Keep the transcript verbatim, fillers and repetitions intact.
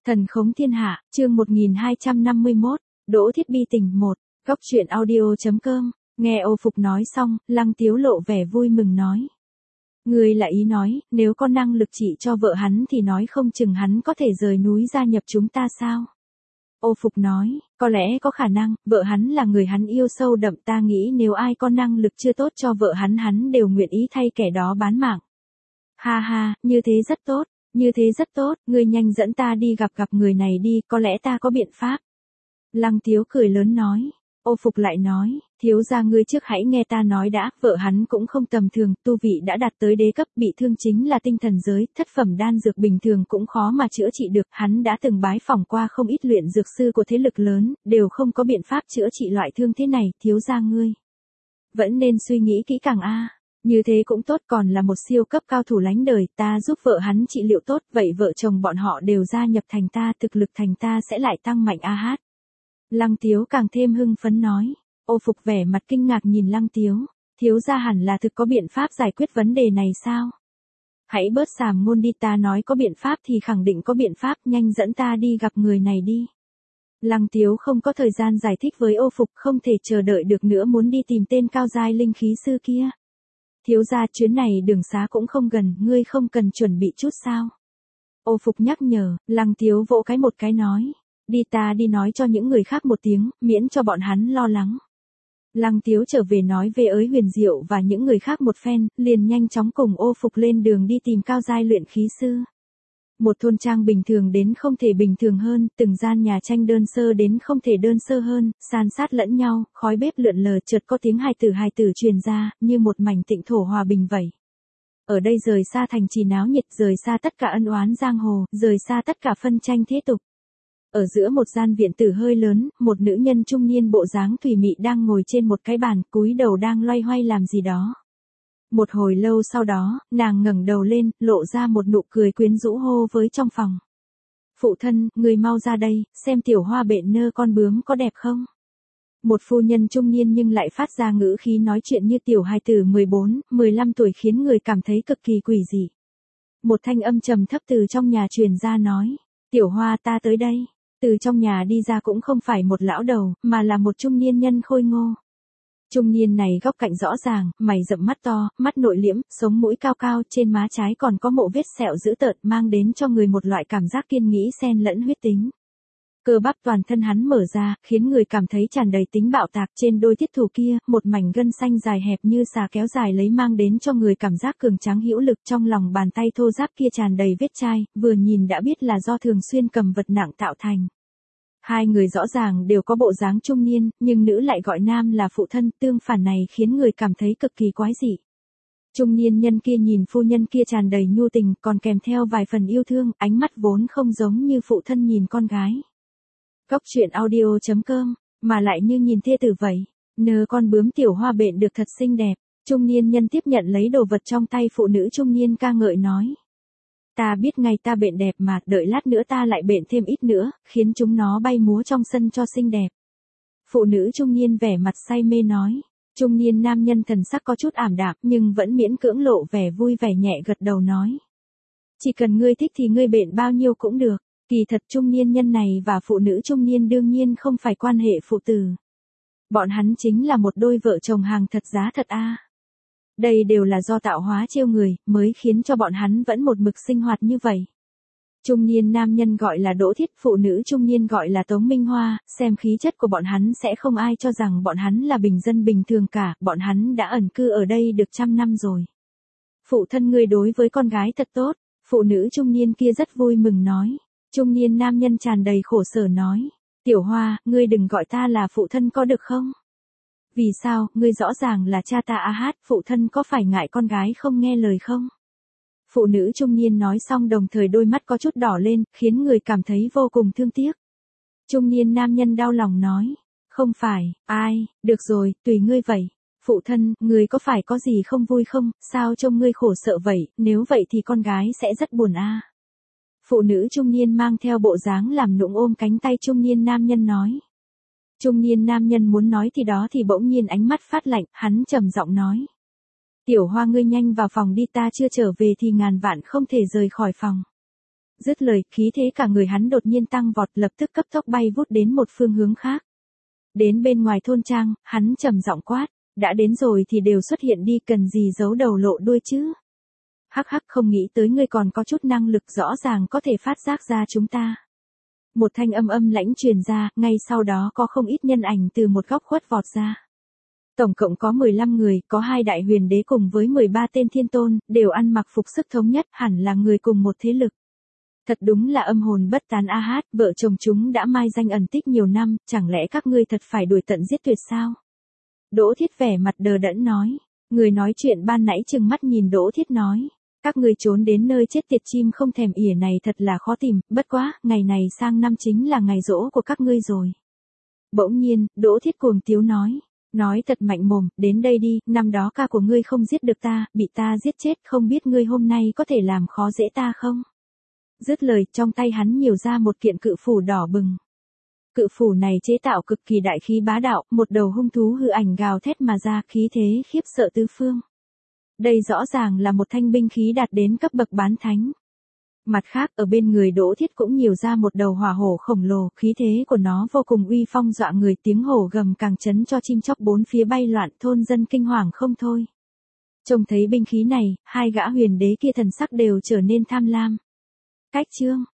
Thần khống thiên hạ, chương một nghìn hai trăm năm mươi mốt, Đỗ Thiết Bi tình một, góc truyện audio.com, nghe Ô Phục nói xong, Lăng Tiếu lộ vẻ vui mừng nói. Người là ý nói, nếu có năng lực trị cho vợ hắn thì nói không chừng hắn có thể rời núi gia nhập chúng ta sao? Ô Phục nói, có lẽ có khả năng, vợ hắn là người hắn yêu sâu đậm, ta nghĩ nếu ai có năng lực chưa tốt cho vợ hắn hắn đều nguyện ý thay kẻ đó bán mạng. Ha ha, như thế rất tốt. Như thế rất tốt, ngươi nhanh dẫn ta đi gặp gặp người này đi, có lẽ ta có biện pháp. Lăng Tiếu cười lớn nói. Ô Phục lại nói, thiếu gia ngươi trước hãy nghe ta nói đã, vợ hắn cũng không tầm thường, tu vị đã đạt tới đế cấp, bị thương chính là tinh thần giới, thất phẩm đan dược bình thường cũng khó mà chữa trị được, hắn đã từng bái phỏng qua không ít luyện dược sư của thế lực lớn, đều không có biện pháp chữa trị loại thương thế này, thiếu gia ngươi. Vẫn nên suy nghĩ kỹ càng a. Như thế cũng tốt, còn là một siêu cấp cao thủ lánh đời, ta giúp vợ hắn trị liệu tốt, vậy vợ chồng bọn họ đều gia nhập thành ta, thực lực thành ta sẽ lại tăng mạnh a hát. Lăng Tiếu càng thêm hưng phấn nói. Ô Phục vẻ mặt kinh ngạc nhìn Lăng Tiếu, thiếu gia hẳn là thực có biện pháp giải quyết vấn đề này sao? Hãy bớt sàm ngôn đi, ta nói có biện pháp thì khẳng định có biện pháp, nhanh dẫn ta đi gặp người này đi. Lăng Tiếu không có thời gian giải thích với Ô Phục, không thể chờ đợi được nữa muốn đi tìm tên cao giai linh khí sư kia. Thiếu gia chuyến này đường xá cũng không gần, ngươi không cần chuẩn bị chút sao? Ô Phục nhắc nhở, Lăng Tiếu vỗ cái một cái nói. Đi, ta đi nói cho những người khác một tiếng, miễn cho bọn hắn lo lắng. Lăng Tiếu trở về nói về ới huyền diệu và những người khác một phen, liền nhanh chóng cùng Ô Phục lên đường đi tìm cao giai luyện khí sư. Một thôn trang bình thường đến không thể bình thường hơn, từng gian nhà tranh đơn sơ đến không thể đơn sơ hơn, san sát lẫn nhau, khói bếp lượn lờ, chợt có tiếng hài tử hài tử truyền ra, như một mảnh tịnh thổ hòa bình vậy. Ở đây rời xa thành trì náo nhiệt, rời xa tất cả ân oán giang hồ, rời xa tất cả phân tranh thế tục. Ở giữa một gian viện tử hơi lớn, một nữ nhân trung niên bộ dáng thùy mị đang ngồi trên một cái bàn, cúi đầu đang loay hoay làm gì đó. Một hồi lâu sau đó, nàng ngẩng đầu lên, lộ ra một nụ cười quyến rũ hô với trong phòng. Phụ thân, người mau ra đây, xem tiểu hoa bện nơ con bướm có đẹp không? Một phu nhân trung niên nhưng lại phát ra ngữ khí nói chuyện như tiểu hài tử mười bốn, mười lăm tuổi khiến người cảm thấy cực kỳ quỷ dị. Một thanh âm trầm thấp từ trong nhà truyền ra nói, tiểu hoa ta tới đây. Từ trong nhà đi ra cũng không phải một lão đầu, mà là một trung niên nhân khôi ngô. Trung niên này góc cạnh rõ ràng, mày rậm mắt to, mắt nội liễm, sống mũi cao cao, trên má trái còn có mộ vết sẹo dữ tợn, mang đến cho người một loại cảm giác kiên nghĩ xen lẫn huyết tính. Cơ bắp toàn thân hắn mở ra, khiến người cảm thấy tràn đầy tính bạo tạc, trên đôi thiết thủ kia, một mảnh gân xanh dài hẹp như xà kéo dài lấy mang đến cho người cảm giác cường tráng hữu lực, trong lòng bàn tay thô ráp kia tràn đầy vết chai, vừa nhìn đã biết là do thường xuyên cầm vật nặng tạo thành. Hai người rõ ràng đều có bộ dáng trung niên, nhưng nữ lại gọi nam là phụ thân, tương phản này khiến người cảm thấy cực kỳ quái dị. Trung niên nhân kia nhìn phu nhân kia tràn đầy nhu tình, còn kèm theo vài phần yêu thương, ánh mắt vốn không giống như phụ thân nhìn con gái. Góc truyện audio.com, mà lại như nhìn thê tử vậy. Nơ con bướm tiểu hoa bện được thật xinh đẹp. Trung niên nhân tiếp nhận lấy đồ vật trong tay phụ nữ trung niên ca ngợi nói. Ta biết ngay ta bện đẹp mà, đợi lát nữa ta lại bện thêm ít nữa, khiến chúng nó bay múa trong sân cho xinh đẹp. Phụ nữ trung niên vẻ mặt say mê nói. Trung niên nam nhân thần sắc có chút ảm đạm nhưng vẫn miễn cưỡng lộ vẻ vui vẻ nhẹ gật đầu nói. Chỉ cần ngươi thích thì ngươi bện bao nhiêu cũng được. Kỳ thật trung niên nhân này và phụ nữ trung niên đương nhiên không phải quan hệ phụ tử. Bọn hắn chính là một đôi vợ chồng hàng thật giá thật a. Đây đều là do tạo hóa trêu người, mới khiến cho bọn hắn vẫn một mực sinh hoạt như vậy. Trung niên nam nhân gọi là Đỗ Thiết, phụ nữ trung niên gọi là Tống Minh Hoa, xem khí chất của bọn hắn sẽ không ai cho rằng bọn hắn là bình dân bình thường cả, bọn hắn đã ẩn cư ở đây được trăm năm rồi. Phụ thân ngươi đối với con gái thật tốt, phụ nữ trung niên kia rất vui mừng nói. Trung niên nam nhân tràn đầy khổ sở nói, tiểu hoa, ngươi đừng gọi ta là phụ thân có được không? Vì sao, ngươi rõ ràng là cha ta a hát, phụ thân có phải ngại con gái không nghe lời không? Phụ nữ trung niên nói xong đồng thời đôi mắt có chút đỏ lên, khiến người cảm thấy vô cùng thương tiếc. Trung niên nam nhân đau lòng nói, không phải, ai, được rồi, tùy ngươi vậy. Phụ thân, ngươi có phải có gì không vui không, sao trông ngươi khổ sợ vậy, nếu vậy thì con gái sẽ rất buồn a. Phụ nữ trung niên mang theo bộ dáng làm nũng ôm cánh tay trung niên nam nhân nói. Trung niên nam nhân muốn nói thì đó thì bỗng nhiên ánh mắt phát lạnh, hắn trầm giọng nói. Tiểu hoa ngươi nhanh vào phòng đi, ta chưa trở về thì ngàn vạn không thể rời khỏi phòng. Dứt lời, khí thế cả người hắn đột nhiên tăng vọt, lập tức cấp tốc bay vút đến một phương hướng khác. Đến bên ngoài thôn trang, hắn trầm giọng quát, đã đến rồi thì đều xuất hiện đi, cần gì giấu đầu lộ đuôi chứ. Hắc hắc, không nghĩ tới ngươi còn có chút năng lực, rõ ràng có thể phát giác ra chúng ta. Một thanh âm âm lãnh truyền ra, ngay sau đó có không ít nhân ảnh từ một góc khuất vọt ra. Tổng cộng có mười lăm người, có hai đại huyền đế cùng với mười ba tên thiên tôn, đều ăn mặc phục sức thống nhất, hẳn là người cùng một thế lực. Thật đúng là âm hồn bất tán a hát, vợ chồng chúng đã mai danh ẩn tích nhiều năm, chẳng lẽ các ngươi thật phải đuổi tận giết tuyệt sao? Đỗ Thiết vẻ mặt đờ đẫn nói. Người nói chuyện ban nãy trừng mắt nhìn Đỗ Thiết nói. Các ngươi trốn đến nơi chết tiệt chim không thèm ỉa này thật là khó tìm, bất quá, ngày này sang năm chính là ngày giỗ của các ngươi rồi. Bỗng nhiên, Đỗ Thiết cuồng tiếu nói. Nói thật mạnh mồm, đến đây đi, năm đó ca của ngươi không giết được ta, bị ta giết chết, không biết ngươi hôm nay có thể làm khó dễ ta không? Dứt lời, trong tay hắn nhiều ra một kiện cự phủ đỏ bừng. Cự phủ này chế tạo cực kỳ đại khí bá đạo, một đầu hung thú hư ảnh gào thét mà ra, khí thế khiếp sợ tứ phương. Đây rõ ràng là một thanh binh khí đạt đến cấp bậc bán thánh. Mặt khác, ở bên người Đỗ Thiết cũng nhiều ra một đầu hỏa hổ khổng lồ, khí thế của nó vô cùng uy phong dọa người, tiếng hổ gầm càng chấn cho chim chóc bốn phía bay loạn, thôn dân kinh hoàng không thôi. Trông thấy binh khí này, hai gã huyền đế kia thần sắc đều trở nên tham lam. Cách chương